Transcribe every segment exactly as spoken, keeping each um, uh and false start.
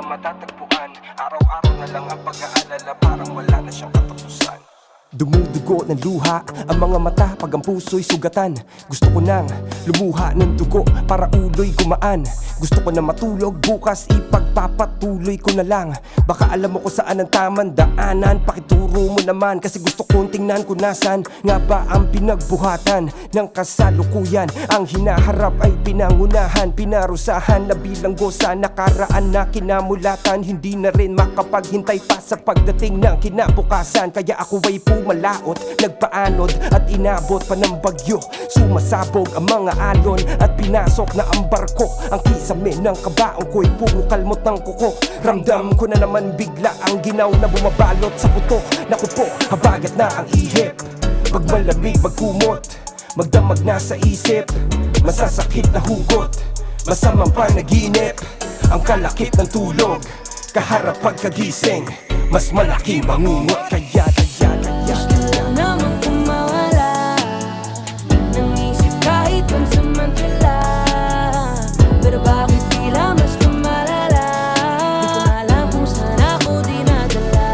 matatagpuan. Araw-araw na lang ang pag-aalala, parang wala na siyang katapusan. Dumudugo ng luha ang mga mata pag ang puso'y sugatan. Gusto ko nang lumuha ng dugo para ulo'y gumaan. Gusto ko na matulog bukas, ipagpapatuloy ko na lang. Baka alam mo kung saan ang tamang daanan, pakituro mo naman. Kasi gusto kong tingnan kung nasan nga ba ang pinagbuhatan ng kasalukuyan. Ang hinaharap ay pinangunahan, pinarusahan na bilanggo sa nakaraan na kinamulatan. Hindi na rin makapaghintay pa sa pagdating ng kinabukasan. Kaya ako ay pumalaot, nagpaanod at inabot pa ng bagyo. Sumasabog ang mga alon at pinasok na ang barko. Ang kisame ng kabaong ko'y puro kalmot ng kuko. Ramdam ko na naman bigla ang ginaw na bumabalot sa putok. Naku po, habagat na ang ihip. Pag malamig magkumot, magdamag na sa isip. Masasakit na hugot, masamang panaginip. Ang kalakip ng tulog, kaharap pagkagising. Mas malaking bangungot, kaya kaya kaya Gusto lang naman kung mawala ng isip kahit pansamantala. Pero bakit tila mas lumalala? Di ko alam kung saan ako dinadala.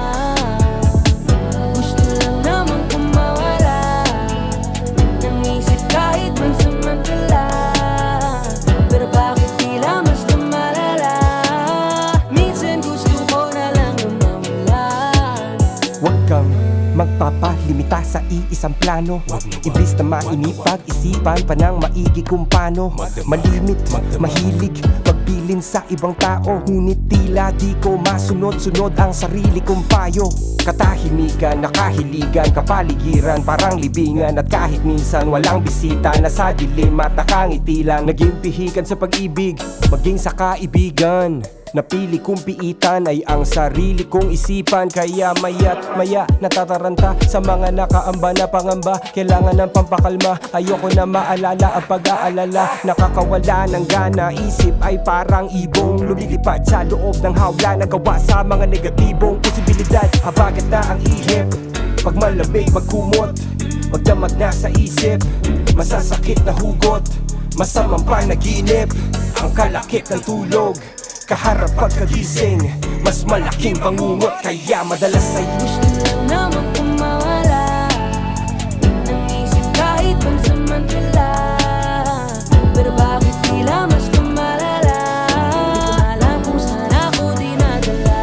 Gusto lang naman kung mawala ng isip kahit pansamantala. Pero bakit tila mas lumalala? Minsan gusto ko na lang lumawala. Huwag kang magpapalimita sa iisang plano. Iblis na mainipag-isipan pa ng maigi kung paano malimit, mahilig, pagbilin sa ibang tao. Ngunit tila di ko masunod-sunod ang sarili kong payo. Katahimikan, nakahiligan, kapaligiran, parang libingan. At kahit minsan walang bisita, nasa dilim at nakangiti lang. Naging pihikan sa pag-ibig, maging sa kaibigan. Napili kong piitan ay ang sarili kong isipan. Kaya maya't maya natataranta sa mga nakaamba na pangamba. Kailangan ng pampakalma, ayoko na maalala ang pag-aalala. Nakakawala ng gana, isip ay parang ibong lumilipad sa loob ng hawla. Nagawa sa mga negatibong posibilidad. Habagat na ang ihip, pag malamig magkumot, magdamag na sa isip. Masasakit na hugot, masamang panaginip. Ang kalakip ng tulog, kaharap pagkagising. Mas malaking bangungot, kaya madalas ay Gusto lang naman kung mawala ng isip kahit pansamantala. Pero bakit tila mas lumalala? Di ko alam kung saan ako dinadala.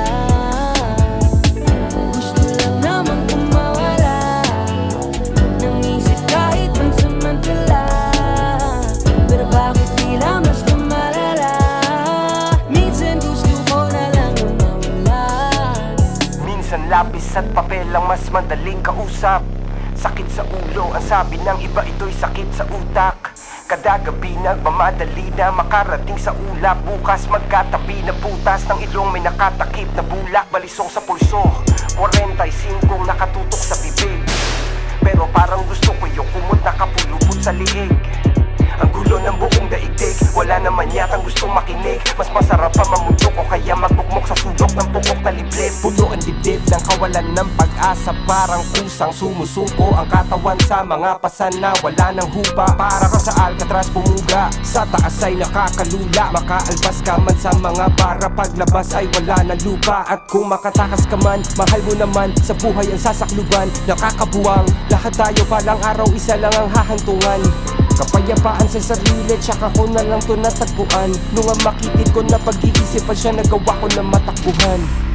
Gusto lang naman kung mawala ng isip kahit pansamantala. Pero bakit tila mas lumalala? Minsan gusto ko na lang lumawala. minsan lapis at papel ang mas madaling kausap. Sakit sa ulo, ang sabi ng iba ito'y sakit sa utak. Kada gabi nagmamadali na makarating sa ulap. Bukas magkatabi na butas ng ilong, may nakatakip na bulak. Balisong sa pulso, forty-five nakatutok sa bibig. Pero parang gusto ko yung kumot nakapulupot sa liig. Ang gulo ng buong daigdig, wala naman yatang gustong makinig. Mas masarap pa mamundok o kaya magbukmok sa sulok ng pukok na liblib. Puno ang dibdib ng kawalan ng pag-asa, parang kusang sumusuko ang katawan sa mga pasan na wala ng hupa. Para ka sa Alcatraz pumuga, sa taas ay nakakalula. Makaalpas ka man sa mga bara, paglabas ay wala ng lupa. At kung makatakas ka man, mahal mo naman sa buhay ang sasakluban. Nakakabuwang, lahat tayo palang araw, isa lang ang hahantungan. Kapayapaan sa sarili, tsaka ko na lang to natagpuan. Nung ang makitid ko na pag-iisipan siya, nagawa ko na matakbuhan.